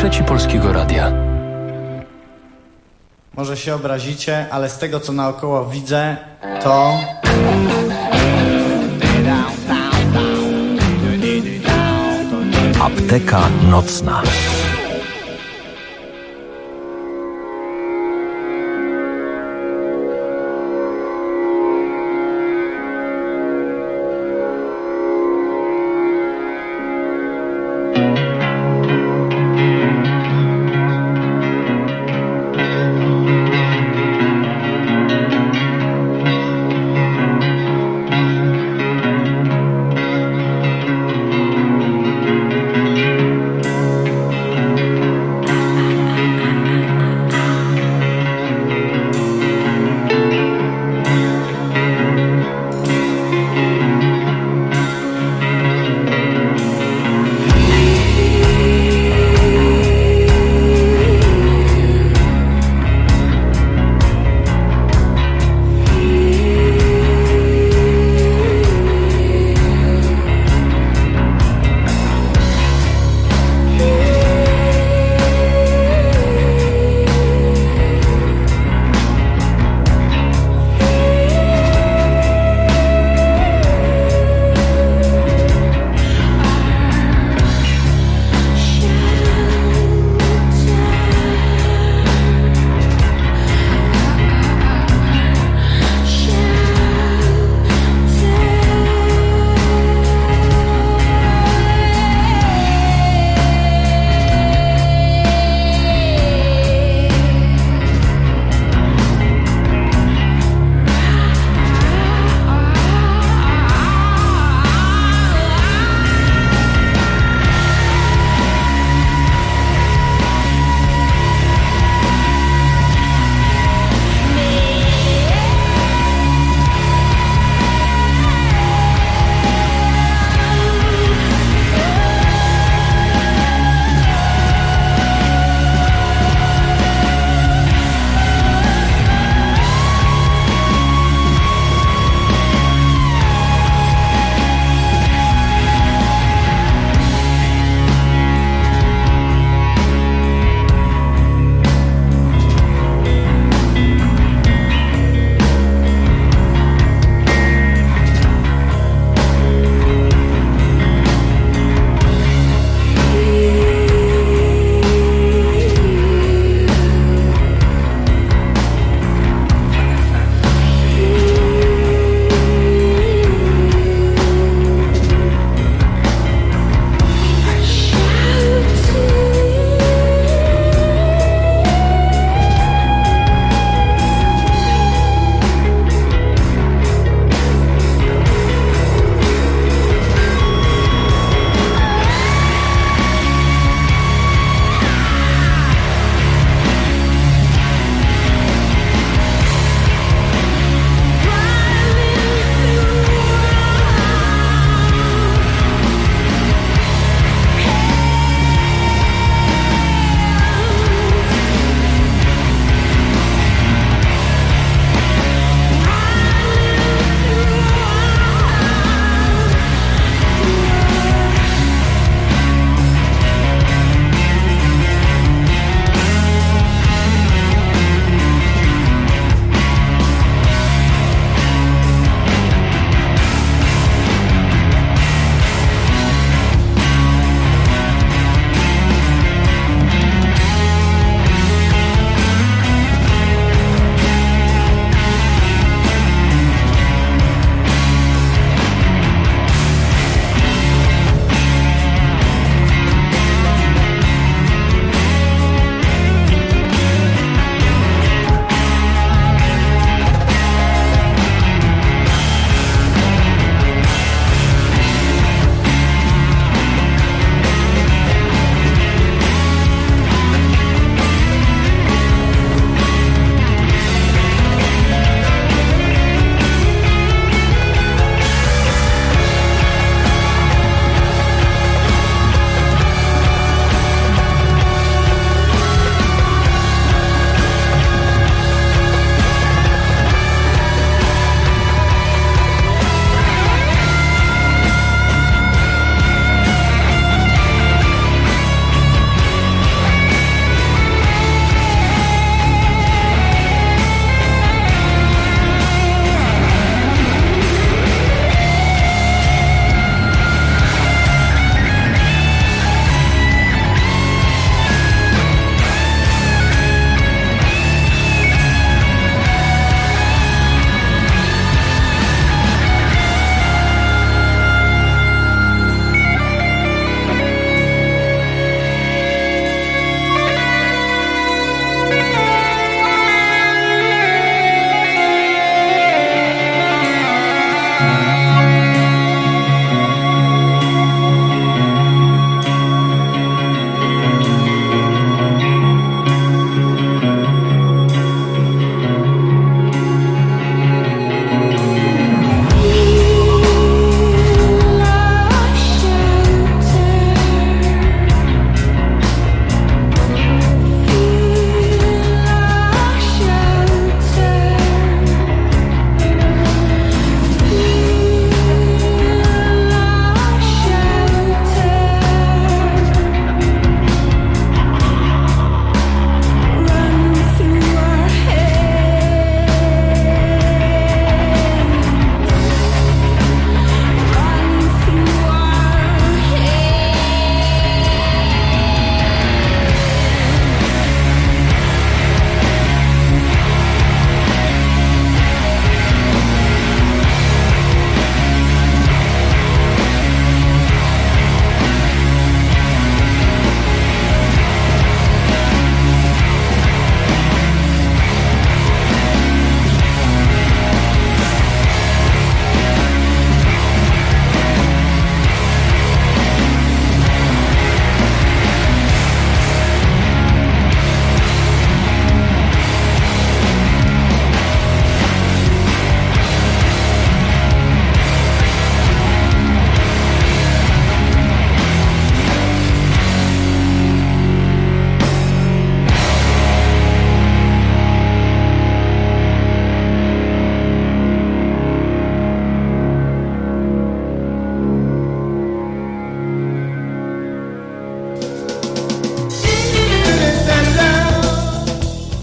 Trzeci Polskiego Radia. Może się obrazicie, ale z tego co naokoło widzę, to... Apteka nocna.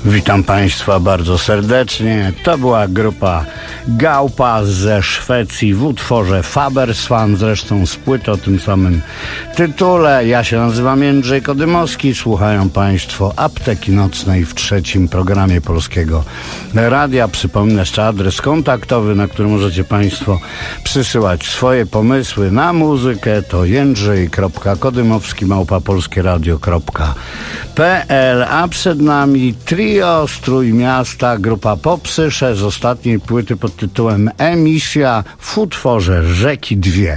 Witam Państwa bardzo serdecznie. To była grupa Gaupa ze Szwecji w utworze Fabersfan, zresztą z płyty o tym samym tytule. Ja się nazywam Jędrzej Kodymowski. Słuchają Państwo Apteki Nocnej w trzecim programie Polskiego Radia. Przypomnę jeszcze adres kontaktowy, na który możecie Państwo przysyłać swoje pomysły na muzykę. To jędrzej.kodomowski@polskieradio.pl. A przed nami trio z Trójmiasta, grupa Popsysze z ostatniej płyty pod tytułem Emisja w utworze Rzeki Dwie.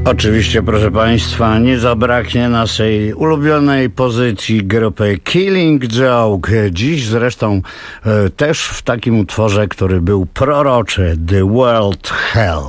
Oczywiście, proszę Państwa, nie zabraknie naszej ulubionej pozycji grupy Killing Joke. Dziś zresztą też w takim utworze, który był proroczy, The World Hell.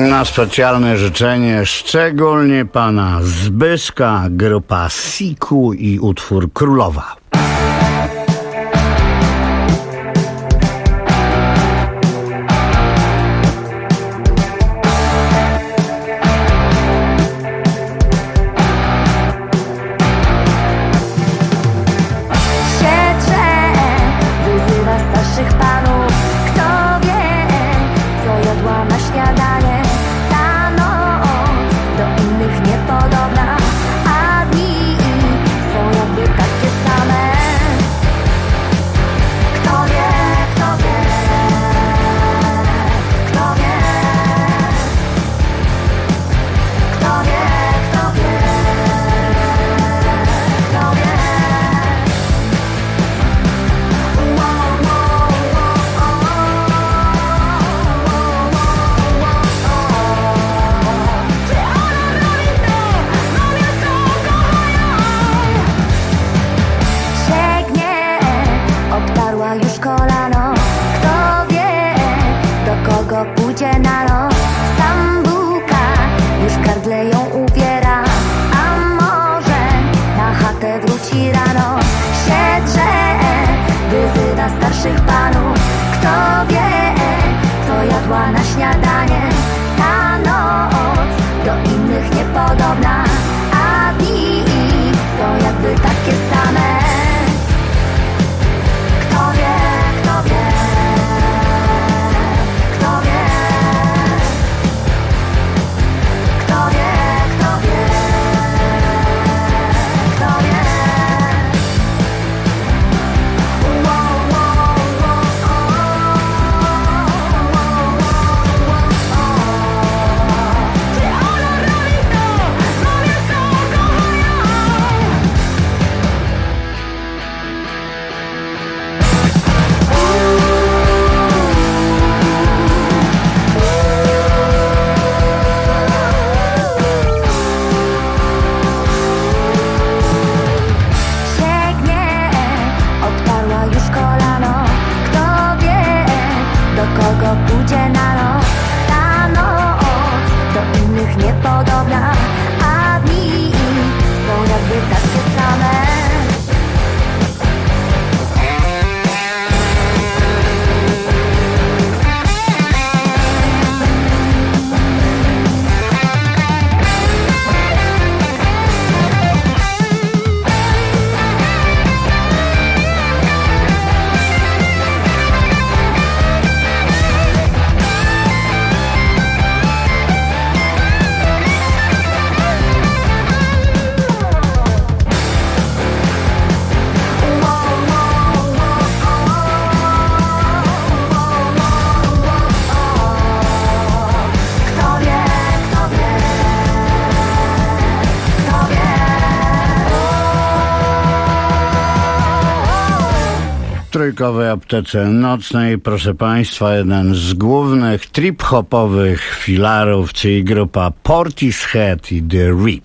Na specjalne życzenie szczególnie pana Zbyszka, grupa Siku i utwór Królowa. Pójdzie na rok, sam buka, już w gardle ją ubiera. A może na chatę wróci rano, się drze, wyzywa starszych panów. Kto wie, co jadła na śniadanie. Ta noc do innych niepodobna, a dni są jakby takie same. Kto wie, kto wie. Pójdzie na rok, ta noc do innych niepodobna, a dni są jakby takie same. W trójkowej aptece nocnej, proszę państwa, jeden z głównych trip-hopowych filarów, czyli grupa Portishead i The Rip.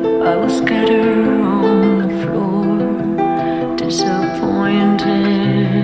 I will scatter on the floor, disappointed.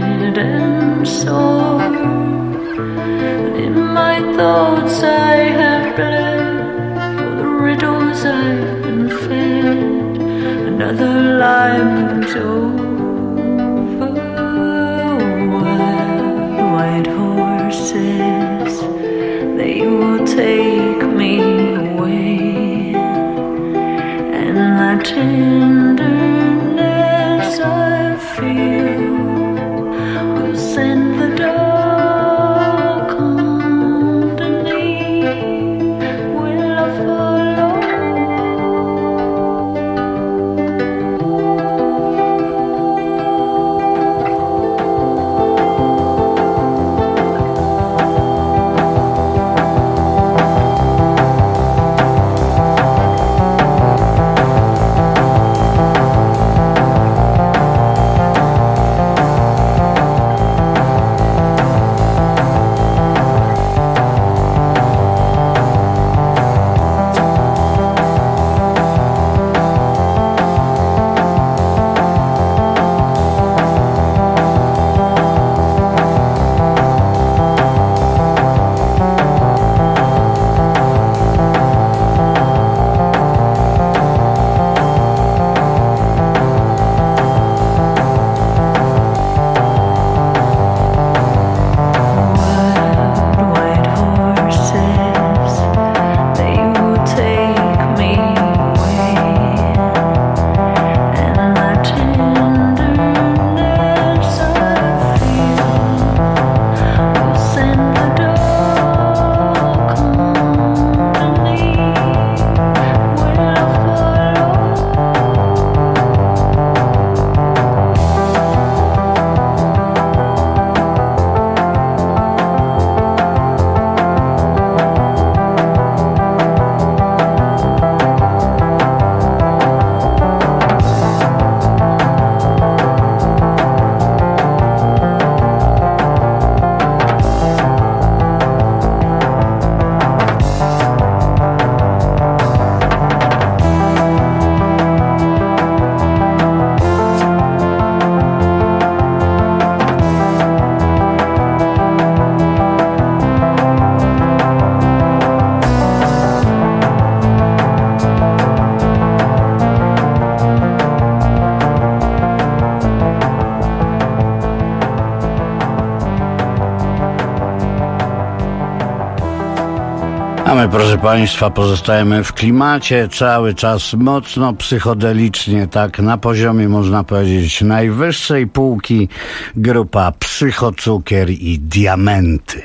A my, proszę Państwa, pozostajemy w klimacie cały czas mocno psychodelicznie, tak na poziomie, można powiedzieć, najwyższej półki, grupa Psychocukier i Diamenty.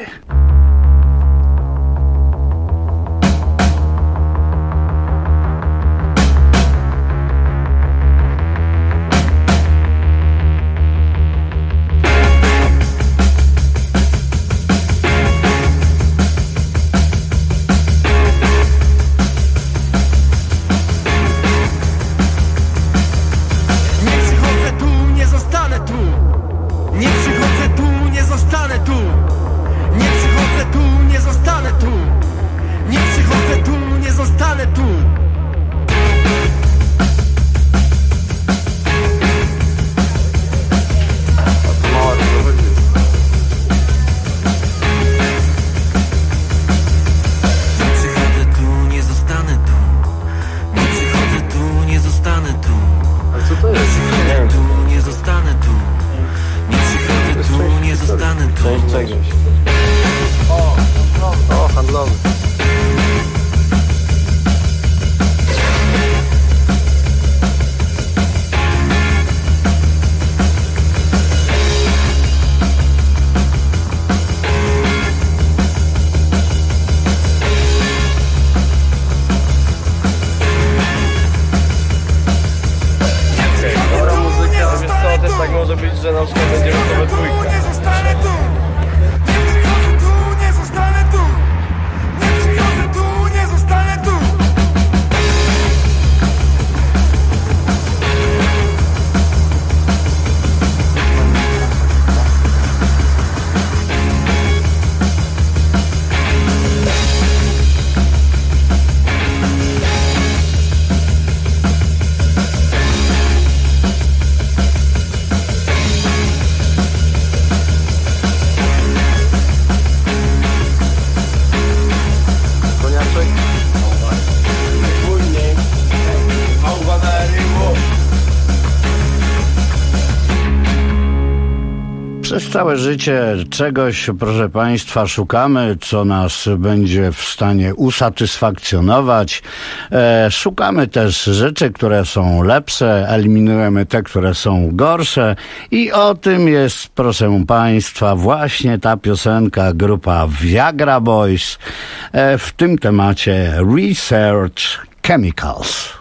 handlowy. Tak może być, że na przykład będzie gotowe dwójka. Nie zostanę tu! Nie przychodzę tu, nie zostanę tu! Nie przychodzę tu, nie zostanę tu! Przez całe życie czegoś, proszę Państwa, szukamy, co nas będzie w stanie usatysfakcjonować. Szukamy też rzeczy, które są lepsze, eliminujemy te, które są gorsze i o tym jest, proszę Państwa, właśnie ta piosenka, grupa Viagra Boys w tym temacie Research Chemicals.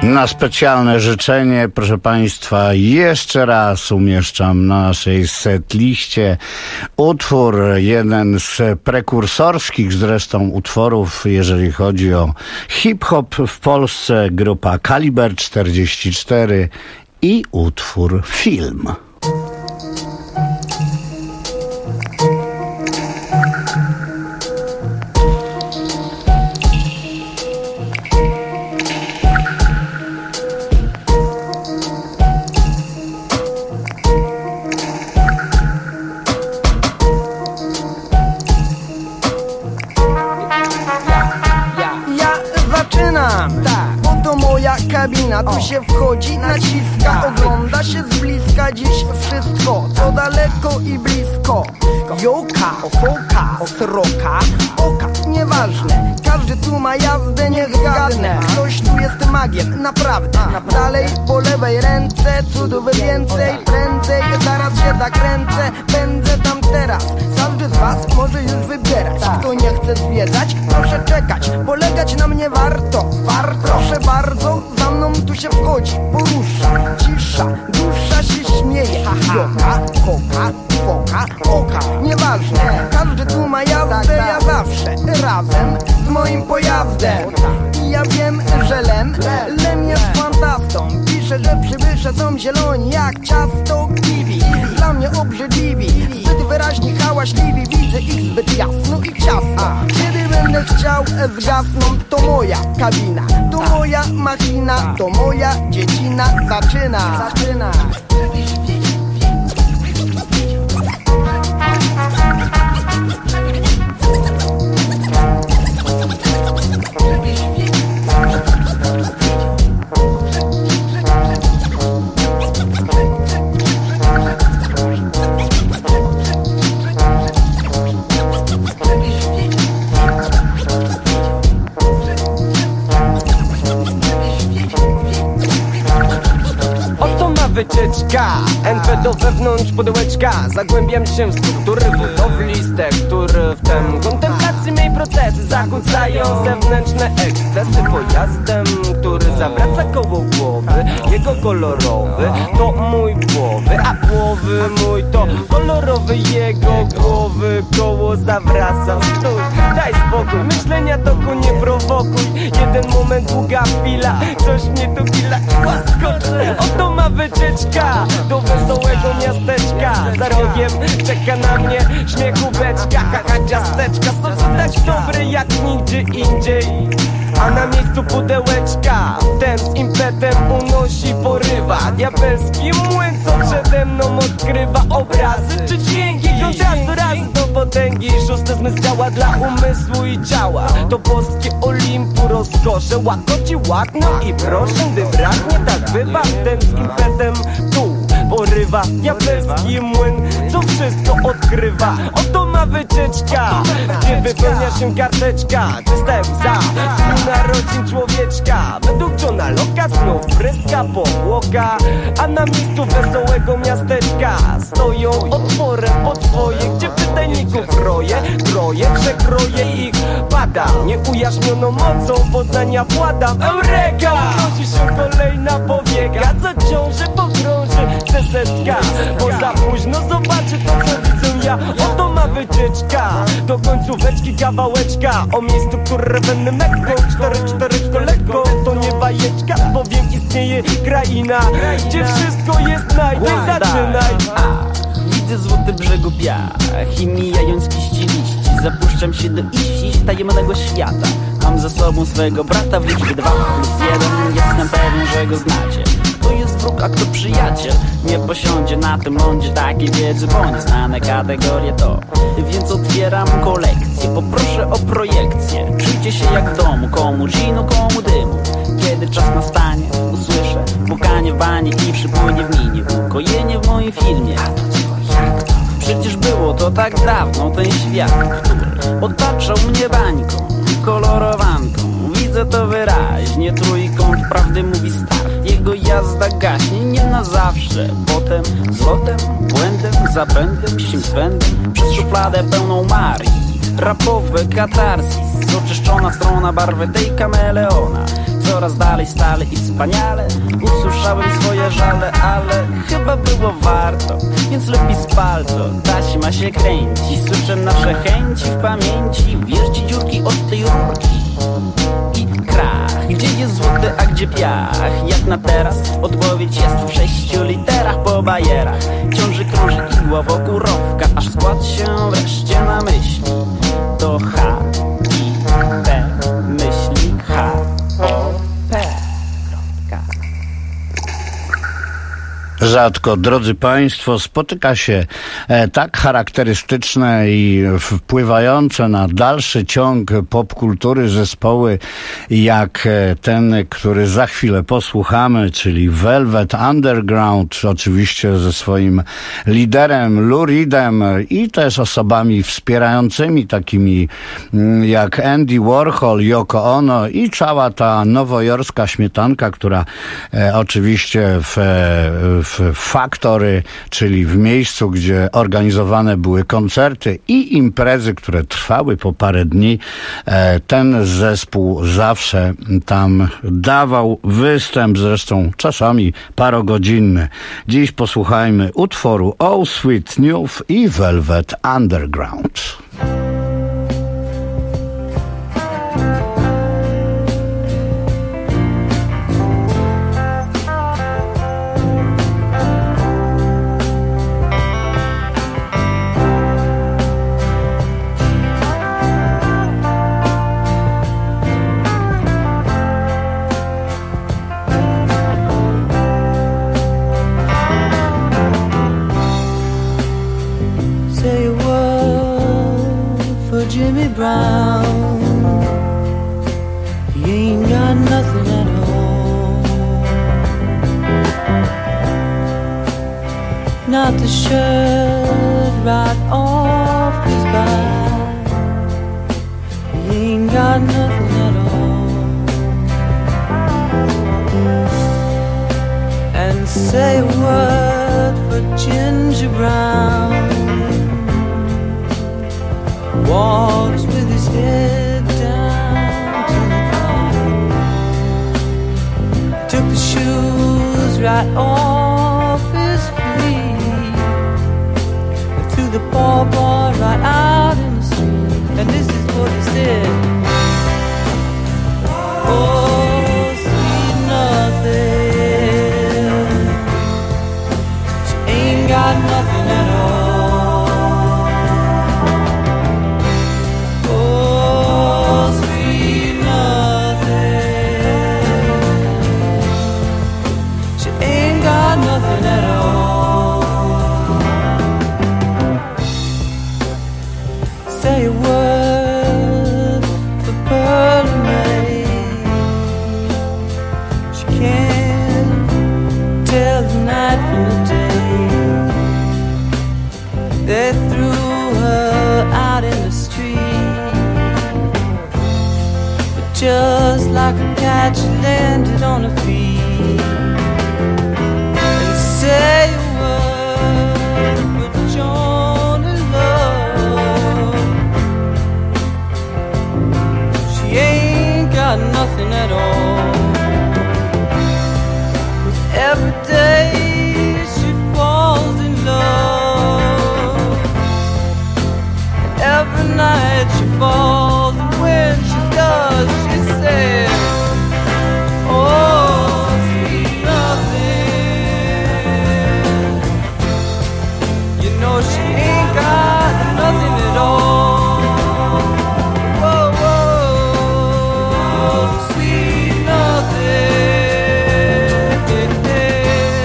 Na specjalne życzenie, proszę Państwa, jeszcze raz umieszczam na naszej setliście utwór, jeden z prekursorskich zresztą utworów, jeżeli chodzi o hip-hop w Polsce, grupa Kaliber 44 i utwór Film. Kabina, tu się wchodzi, naciska, ogląda się z bliska dziś wszystko, co daleko i blisko. Joka, foka, sroka, oka, nieważne, każdy tu ma jazdę, niech zgadnę. Ktoś tu jest magiem, naprawdę. Dalej po lewej ręce, cudów więcej, prędzej, zaraz się zakręcę, pędzę tam teraz. Każdy z was może już wybierać. Kto nie chce zwiedzać, proszę czekać, polegać na mnie warto. Proszę bardzo, za mną tu się wchodzi, porusza, cisza, dusza się śmieje. Joka, koka, foka, oka, nieważne, każdy tu ma jazdę, ja zawsze razem z moim pojazdem. I ja wiem, że Lem jest fantastą. Pisze, że przybysze są zieloni jak ciasto kiwi. Dla mnie obrzydliwi, zbyt wyraźnie hałaśliwi. Widzę ich zbyt jasno i ciasno. Kiedy będę chciał, zgasną. To moja kabina, to moja machina, to moja dziedzina. Zaczyna. Wycieczka, NP do wewnątrz pudełeczka. Zagłębiam się w struktury budowli z tektur. Wtem kontemplacji mej procesy zakłócają zewnętrzne ekscesy. Pojazdem, który zawraca koło głowy, jego kolorowy to mój głowy, a głowy mój to kolorowy jego głowy. Koło zawraca, stój, daj spokój, myślenia toku nie prowokuj. Jeden moment, długa chwila, coś mnie tu pila i łaskocz. Oto ma wycieczka do wesołego miasteczka. Za rogiem czeka na mnie śmiechu beczka. Haha, ciasteczka są tak dobre jak nigdzie indziej. A na miejscu pudełeczka ten z impetem unosi, porywa. Diabelski młyn, co przede mną odkrywa obrazy czy dźwięki. Kontrastu raz do potęgi. Szósty zmysł działa dla umysłu i ciała. To boskie Olimpu rozkosze łakoci ładno i proszę, gdy braknie, tak bywa. Ten z impetem tu porywa. Diabelski młyn, co wszystko odkrywa. Oto ma wycieczka, gdzie wypełnia się karteczka. Czysta łza narodzin człowieczka. Według Johna Locke'a znów pryska powłoka. A na miejscu wesołego miasteczka stoją otworem podwoje, gdzie pytajników roje, przekroje ich pada. Nieujaśnioną mocą poznania władam. Eureka! Unosi się kolejna powieka, co ciąży pogrąży sesetka. Bo za późno zobaczy to, co widzę ja. Oto ma wycieczka do końcóweczki kawałeczka. O miejscu, które będę mekką. 4-4 lekko, to nie bajeczka, bowiem istnieje kraina, gdzie wszystko jest najpierw. Zaczynaj. Widzę złoty brzegu piach i mijając ściliści, zapuszczam się do iści tajemnego świata. Mam ze sobą swego brata w liczbie 2+1. Jestem pewien, że go znacie. Kto jest wróg, a kto przyjaciel? Nie posiądzie na tym lądzie takiej wiedzy, bo nieznane kategorie to. Więc otwieram kolekcję, poproszę o projekcję. Czujcie się jak w domu, komu ginu, komu dymu. Kiedy czas nastanie, usłyszę pukanie w banie i przypłynie w minie ukojenie w moim filmie. Przecież było to tak dawno, ten świat, który otaczał mnie bańką i kolorowanką. Widzę to wyraźnie, trójkąt prawdy mówi start. Jego jazda gaśnie nie na zawsze. Potem złotem, błędem, zapędem, swędem przez szufladę pełną Marii. Rapowe katarsis, oczyszczona strona barwy tej kameleona. coraz dalej, stale i wspaniale. Usłyszałem swoje żale, ale chyba było warto, więc lepiej spal to. Taśma się kręci, słyszę nasze chęci w pamięci. Wierzci dziurki od tej rurki i krach. Gdzie jest złoty, a gdzie piach? Jak na teraz odpowiedź jest w 6 literach po bajerach. Ciąży krąży igła wokół rowka, aż skład się wreszcie na myśli. To H, I, P, myśli H, O, P. Rzadko, drodzy Państwo, spotyka się tak charakterystyczne i wpływające na dalszy ciąg popkultury zespoły jak ten, który za chwilę posłuchamy, czyli Velvet Underground, oczywiście ze swoim liderem Lou Reedem i też osobami wspierającymi takimi jak Andy Warhol, Yoko Ono i cała ta nowojorska śmietanka, która oczywiście w Factory, czyli w miejscu, gdzie organizowane były koncerty i imprezy, które trwały po parę dni, ten zespół zawsze tam dawał występ, zresztą czasami parogodzinny. Dziś posłuchajmy utworu Oh Sweet News i Velvet Underground. Jimmy Brown, he ain't got nothing at all. Not the shirt right off his back, he ain't got nothing at all. And say a word for Ginger Brown, walks with his head down to the ground. Took the shoes right off his feet and threw the ball right out in the street. And this is what he said: oh, sweet nothing, she ain't got nothing at all. Say a word for Pearl and May. She can't tell the night from the day. They threw her out in the street, but just like a cat she landed on her feet. And say a word for Joan and Love, she ain't got nothing at all. With every day she falls in love, and every night she falls, and when she does she says, oh, sweet nothing. You know she ain't got nothing at all. Whoa, whoa, sweet nothing.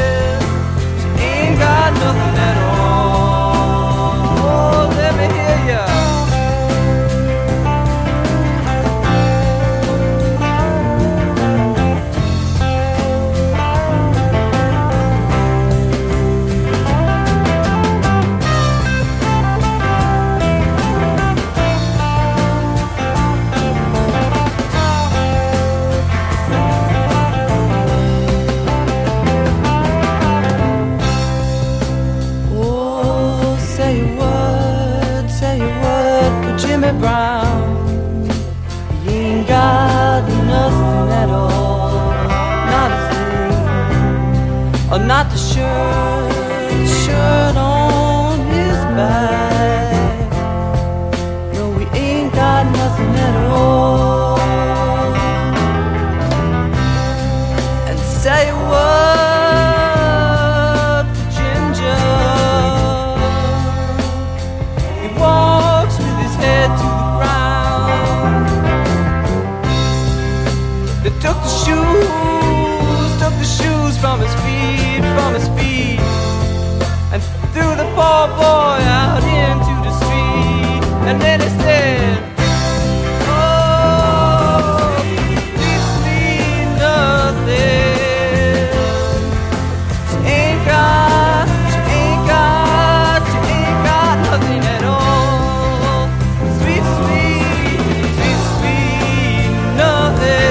not the shirt on his back. No, we ain't got nothing at all. And say what for Ginger? He walks with his head to the ground. They took the shoes from his feet, and threw the poor boy out into the street. And then he said, oh, sweet, sweet nothing. She ain't got nothing at all. Sweet, sweet, sweet, sweet nothing.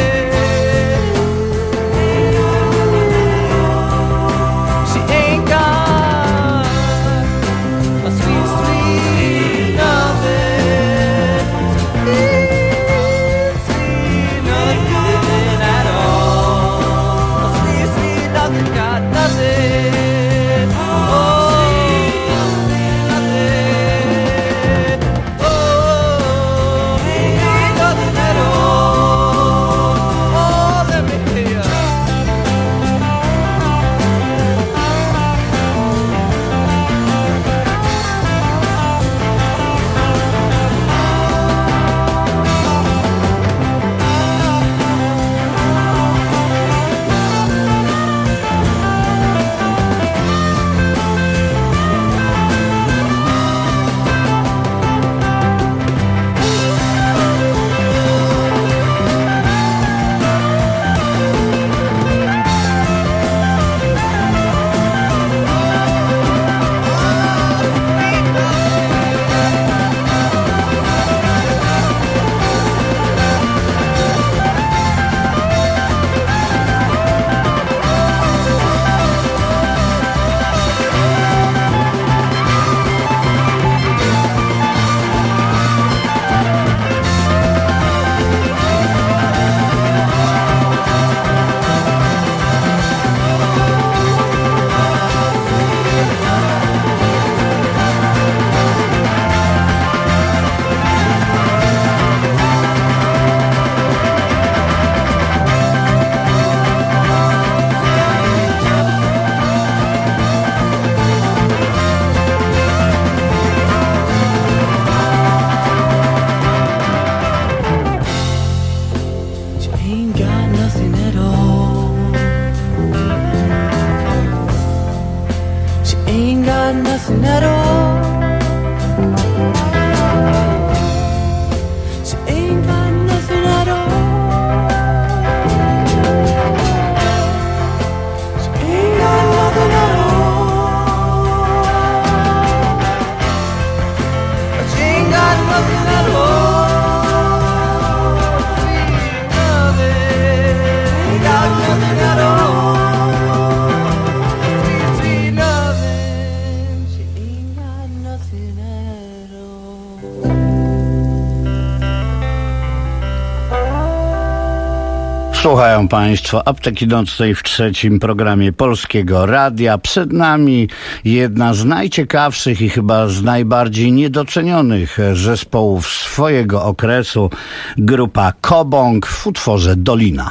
Słuchają Państwo Apteki Nocnej w trzecim programie Polskiego Radia. Przed nami jedna z najciekawszych i chyba z najbardziej niedocenionych zespołów swojego okresu, grupa Kobong w utworze Dolina.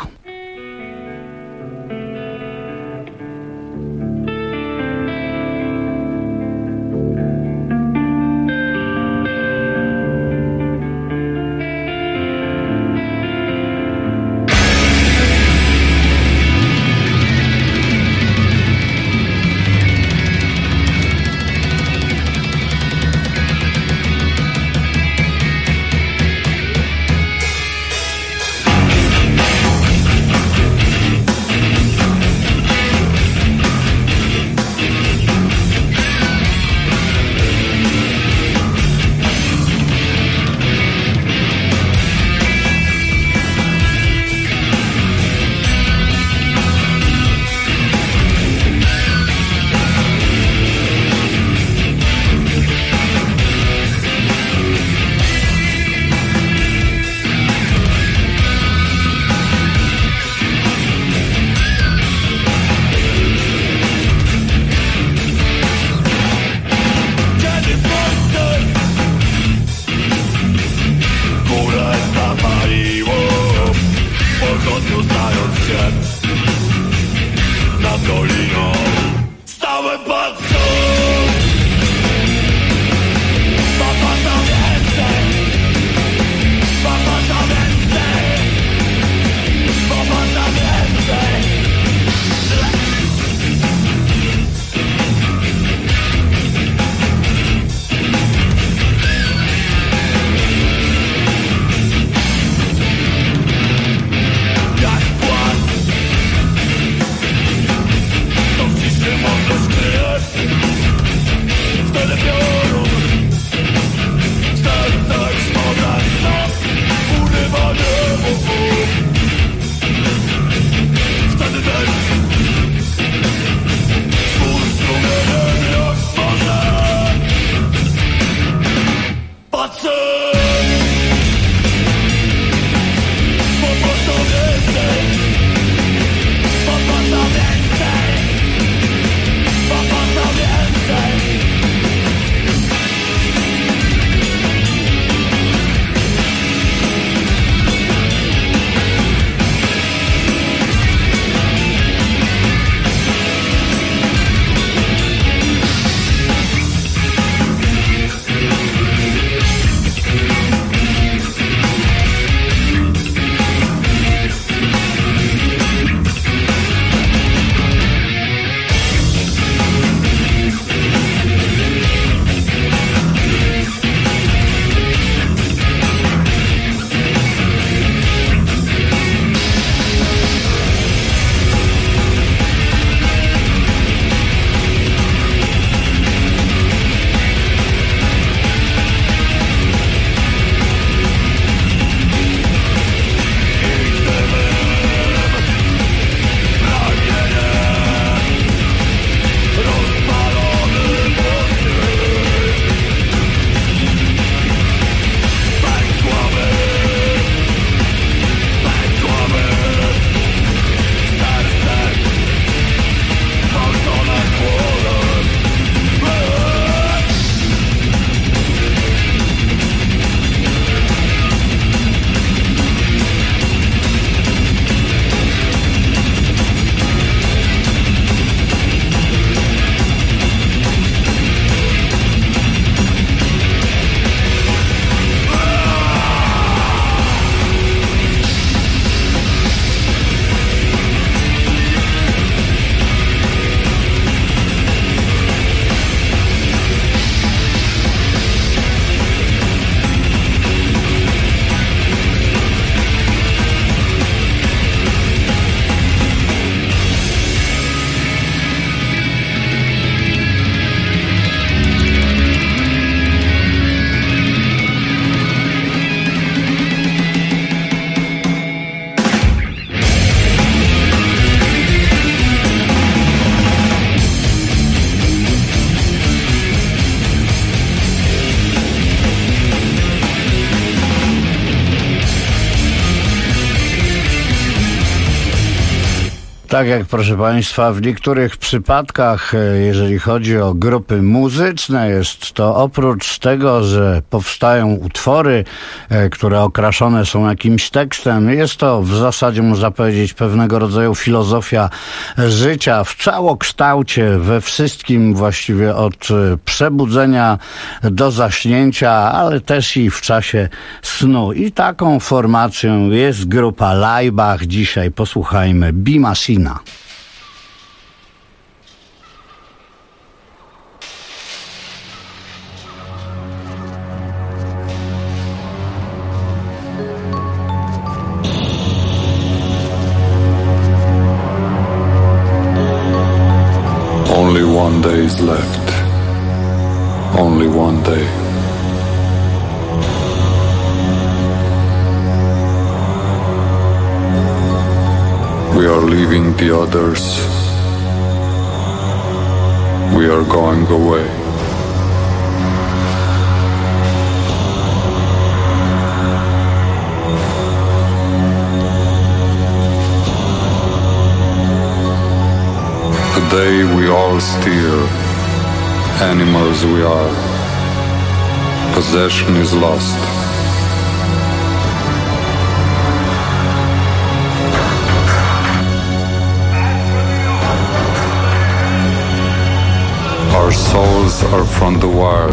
zapaliło pochodniu znając się nad doliną. Stałem patrząc, papa za więcej, papa za więcej, papa za więcej. Jak płat, to w ciszy można skryć. Wtedy piorun w sercach smoga na urywanie wokół. Wtedy też spór strumieniem jak morze. Patrzę, popatrz więcej, popatrz więcej, popatrz więcej. Tak jak, proszę Państwa, w niektórych przypadkach, jeżeli chodzi o grupy muzyczne, jest to oprócz tego, że powstają utwory, które okraszone są jakimś tekstem, jest to w zasadzie, można powiedzieć, pewnego rodzaju filozofia życia w całokształcie, we wszystkim właściwie od przebudzenia do zaśnięcia, ale też i w czasie snu. I taką formacją jest grupa Laibach. Dzisiaj posłuchajmy Be Machina. Only one day is left. Only one day. We are leaving the others. We are going away. Today we all steer. Animals we are. Possession is lost. Our souls are from the wire.